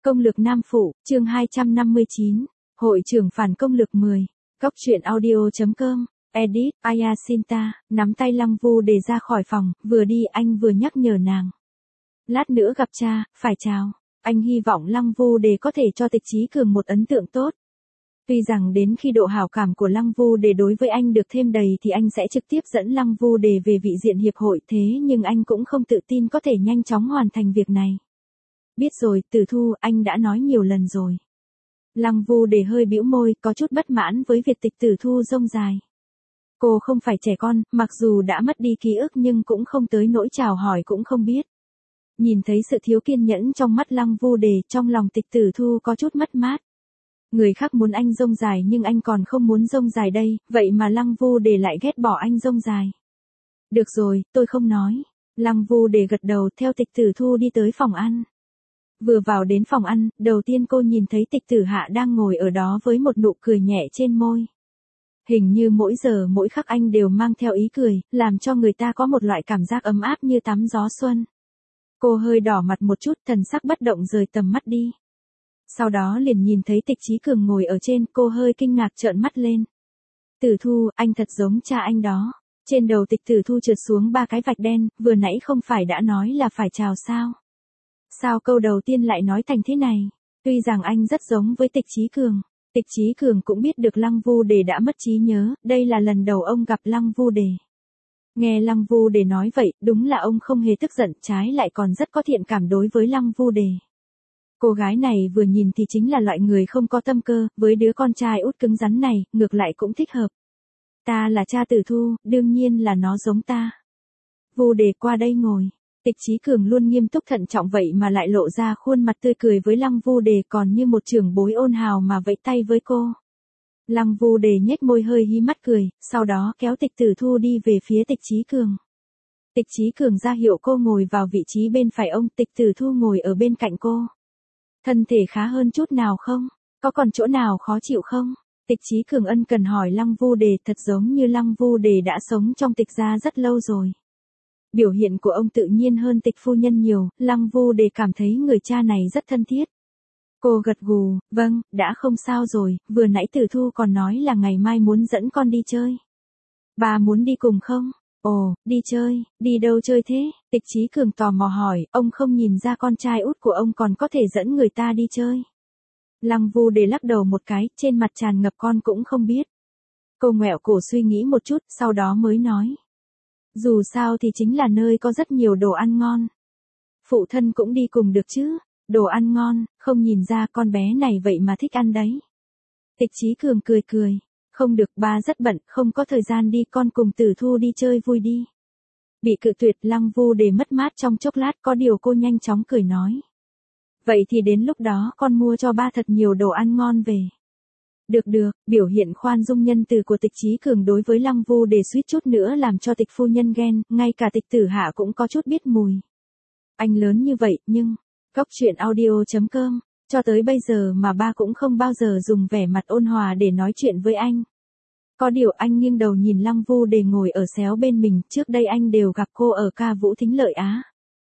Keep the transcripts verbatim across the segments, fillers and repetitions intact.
Công lược Nam Phụ, chương hai trăm năm mươi chín, Hội trưởng phản công lược mười, Cóc truyện audio.com, edit, Ayasinta, nắm tay Lăng Vu để ra khỏi phòng, vừa đi anh vừa nhắc nhở nàng. Lát nữa gặp cha, phải chào, anh hy vọng Lăng Vu để có thể cho Tịch Chí Cường một ấn tượng tốt. Tuy rằng đến khi độ hảo cảm của Lăng Vu để đối với anh được thêm đầy thì anh sẽ trực tiếp dẫn Lăng Vu để về vị diện hiệp hội, thế nhưng anh cũng không tự tin có thể nhanh chóng hoàn thành việc này. Biết rồi, Tử Thu, anh đã nói nhiều lần rồi. Lăng Vu để hơi bĩu môi, có chút bất mãn với việc Tịch Tử Thu rông dài. Cô không phải trẻ con, mặc dù đã mất đi ký ức nhưng cũng không tới nỗi chào hỏi cũng không biết. Nhìn thấy sự thiếu kiên nhẫn trong mắt Lăng Vu để, trong lòng Tịch Tử Thu có chút mất mát. Người khác muốn anh rông dài nhưng anh còn không muốn rông dài đây, vậy mà Lăng Vu để lại ghét bỏ anh rông dài. Được rồi, tôi không nói. Lăng Vu để gật đầu theo Tịch Tử Thu đi tới phòng ăn. Vừa vào đến phòng ăn, đầu tiên cô nhìn thấy Tịch Tử Hạ đang ngồi ở đó với một nụ cười nhẹ trên môi. Hình như mỗi giờ mỗi khắc anh đều mang theo ý cười, làm cho người ta có một loại cảm giác ấm áp như tắm gió xuân. Cô hơi đỏ mặt một chút, thần sắc bất động rời tầm mắt đi. Sau đó liền nhìn thấy Tịch Chí Cường ngồi ở trên, cô hơi kinh ngạc trợn mắt lên. Tử Thu, anh thật giống cha anh đó. Trên đầu Tịch Tử Thu trượt xuống ba cái vạch đen, vừa nãy không phải đã nói là phải chào sao? Sao câu đầu tiên lại nói thành thế này? Tuy rằng anh rất giống với Tịch Chí Cường, Tịch Chí Cường cũng biết được Lăng Vu Đề đã mất trí nhớ, đây là lần đầu ông gặp Lăng Vu Đề. Nghe Lăng Vu Đề nói vậy, đúng là ông không hề tức giận, trái lại còn rất có thiện cảm đối với Lăng Vu Đề. Cô gái này vừa nhìn thì chính là loại người không có tâm cơ, với đứa con trai út cứng rắn này, ngược lại cũng thích hợp. Ta là cha Tử Thu, đương nhiên là nó giống ta. Vu Đề qua đây ngồi. Tịch Chí Cường luôn nghiêm túc thận trọng vậy mà lại lộ ra khuôn mặt tươi cười với Lăng Vu Đề, còn như một trưởng bối ôn hào mà vẫy tay với cô. Lăng Vu Đề nhếch môi hơi hí mắt cười, sau đó kéo Tịch Tử Thu đi về phía Tịch Chí Cường. Tịch Chí Cường ra hiệu cô ngồi vào vị trí bên phải ông, Tịch Tử Thu ngồi ở bên cạnh cô. Thân thể khá hơn chút nào không? Có còn chỗ nào khó chịu không? Tịch Chí Cường ân cần hỏi Lăng Vu Đề, thật giống như Lăng Vu Đề đã sống trong Tịch gia rất lâu rồi. Biểu hiện của ông tự nhiên hơn Tịch phu nhân nhiều, Lăng Vu Đề cảm thấy người cha này rất thân thiết. Cô gật gù, vâng, đã không sao rồi, vừa nãy Tử Thu còn nói là ngày mai muốn dẫn con đi chơi. Bà muốn đi cùng không? Ồ, đi chơi, đi đâu chơi thế? Tịch Chí Cường tò mò hỏi, ông không nhìn ra con trai út của ông còn có thể dẫn người ta đi chơi. Lăng Vu Đề lắc đầu một cái, trên mặt tràn ngập con cũng không biết. Cô ngoẹo cổ suy nghĩ một chút, sau đó mới nói. Dù sao thì chính là nơi có rất nhiều đồ ăn ngon. Phụ thân cũng đi cùng được chứ, đồ ăn ngon, không nhìn ra con bé này vậy mà thích ăn đấy. Tịch Chí Cường cười cười, không được, ba rất bận, không có thời gian đi, con cùng Tử Thu đi chơi vui đi. Bị cự tuyệt, Lăng Vu Đề mất mát trong chốc lát, có điều cô nhanh chóng cười nói. Vậy thì đến lúc đó con mua cho ba thật nhiều đồ ăn ngon về. Được được, biểu hiện khoan dung nhân từ của Tịch Chí Cường đối với Lăng Vu Đề suýt chút nữa làm cho Tịch phu nhân ghen, ngay cả Tịch Tử Hạ cũng có chút biết mùi. Anh lớn như vậy, nhưng, Cóc truyện audio.com, cho tới bây giờ mà ba cũng không bao giờ dùng vẻ mặt ôn hòa để nói chuyện với anh. Có điều anh nghiêng đầu nhìn Lăng Vu Đề ngồi ở xéo bên mình, trước đây anh đều gặp cô ở ca vũ Thính Lợi Á.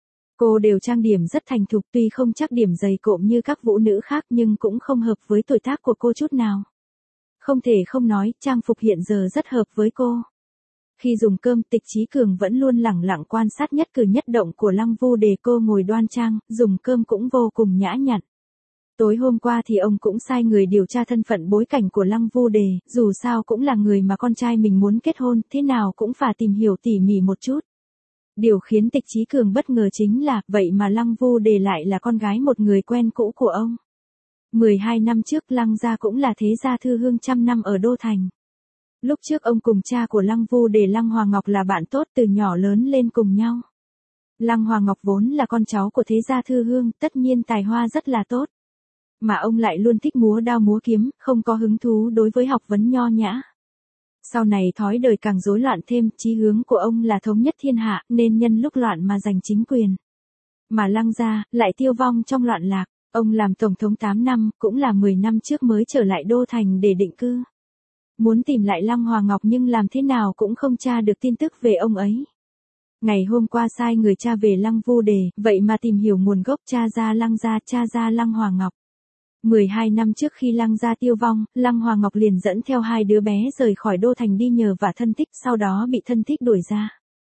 Cô đều trang điểm rất thành thục, tuy không chắc điểm dày cộm như các vũ nữ khác nhưng cũng không hợp với tuổi tác của cô chút nào. Không thể không nói, trang phục hiện giờ rất hợp với cô. Khi dùng cơm, Tịch Chí Cường vẫn luôn lẳng lặng quan sát nhất cử nhất động của Lăng Vu Đề, cô ngồi đoan trang, dùng cơm cũng vô cùng nhã nhặn. Tối hôm qua thì ông cũng sai người điều tra thân phận bối cảnh của Lăng Vu Đề, dù sao cũng là người mà con trai mình muốn kết hôn, thế nào cũng phải tìm hiểu tỉ mỉ một chút. Điều khiến Tịch Chí Cường bất ngờ chính là, vậy mà Lăng Vu Đề lại là con gái một người quen cũ của ông. mười hai năm trước Lăng gia cũng là thế gia thư hương trăm năm ở Đô Thành. Lúc trước ông cùng cha của Lăng Vu Đề Lăng Hòa Ngọc là bạn tốt từ nhỏ lớn lên cùng nhau. Lăng Hòa Ngọc vốn là con cháu của thế gia thư hương, tất nhiên tài hoa rất là tốt. Mà ông lại luôn thích múa đao múa kiếm, không có hứng thú đối với học vấn nho nhã. Sau này thói đời càng rối loạn thêm, chí hướng của ông là thống nhất thiên hạ, nên nhân lúc loạn mà giành chính quyền. Mà Lăng gia lại tiêu vong trong loạn lạc. Ông làm tổng thống tám năm, cũng là mười năm trước mới trở lại Đô Thành để định cư. Muốn tìm lại Lăng Hòa Ngọc nhưng làm thế nào cũng không tra được tin tức về ông ấy. Ngày hôm qua sai người cha về Lăng Vu Đề, vậy mà tìm hiểu nguồn gốc cha ra Lăng gia, cha ra Lăng Hòa Ngọc. mười hai năm trước khi Lăng gia tiêu vong, Lăng Hòa Ngọc liền dẫn theo hai đứa bé rời khỏi đô thành đi nhờ vả thân thích, sau đó bị thân thích đuổi ra.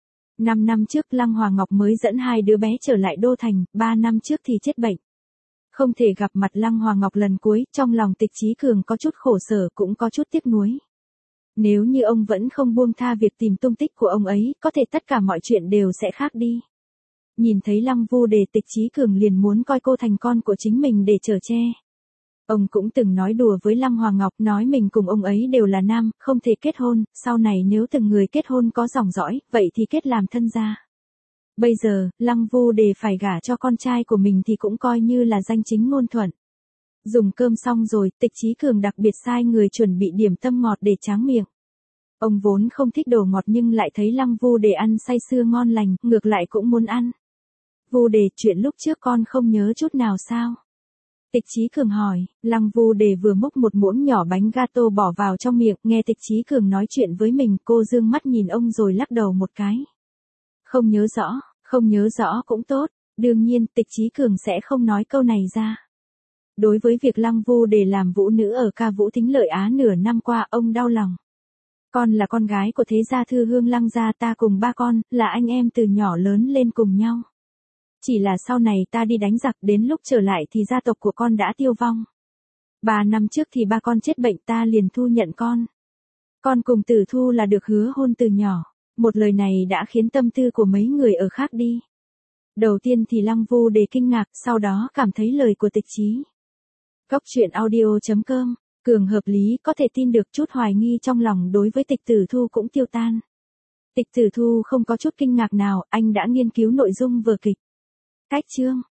Năm năm trước Lăng Hòa Ngọc mới dẫn hai đứa bé trở lại đô thành, ba năm trước thì chết bệnh. Không thể gặp mặt Lăng Hòa Ngọc lần cuối, trong lòng Tịch Chí Cường có chút khổ sở cũng có chút tiếc nuối. Nếu như ông vẫn không buông tha việc tìm tung tích của ông ấy, có thể tất cả mọi chuyện đều sẽ khác đi. Nhìn thấy Lăng Vu Đề, Tịch Chí Cường liền muốn coi cô thành con của chính mình để chở che. Ông cũng từng nói đùa với Lăng Hòa Ngọc, nói mình cùng ông ấy đều là nam, không thể kết hôn, sau này nếu từng người kết hôn có dòng dõi, vậy thì kết làm thân gia. Bây giờ, Lăng Vu Đề phải gả cho con trai của mình thì cũng coi như là danh chính ngôn thuận. Dùng cơm xong rồi, Tịch Chí Cường đặc biệt sai người chuẩn bị điểm tâm ngọt để tráng miệng. Ông vốn không thích đồ ngọt nhưng lại thấy Lăng Vu Đề ăn say sưa ngon lành, ngược lại cũng muốn ăn. Vu Đề, chuyện lúc trước con không nhớ chút nào sao? Tịch Chí Cường hỏi. Lăng Vu Đề vừa múc một muỗng nhỏ bánh gato bỏ vào trong miệng, nghe Tịch Chí Cường nói chuyện với mình, cô dương mắt nhìn ông rồi lắc đầu một cái. Không nhớ rõ, không nhớ rõ cũng tốt, đương nhiên Tịch Chí Cường sẽ không nói câu này ra. Đối với việc Lăng Vu Đề làm vũ nữ ở ca vũ Thính Lợi Á nửa năm qua, ông đau lòng. Con là con gái của thế gia Thư Hương Lăng gia, ta cùng ba con, là anh em từ nhỏ lớn lên cùng nhau. Chỉ là sau này ta đi đánh giặc, đến lúc trở lại thì gia tộc của con đã tiêu vong. Ba năm trước thì ba con chết bệnh, ta liền thu nhận con. Con cùng Tử Thu là được hứa hôn từ nhỏ. Một lời này đã khiến tâm tư của mấy người ở khác đi. Đầu tiên thì Lăng Vu Đề kinh ngạc, sau đó cảm thấy lời của Tịch Chí. Cốc truyện audio chấm com, Cường hợp lý, có thể tin được, chút hoài nghi trong lòng đối với Tịch Tử Thu cũng tiêu tan. Tịch Tử Thu không có chút kinh ngạc nào, anh đã nghiên cứu nội dung vở kịch. Cách chương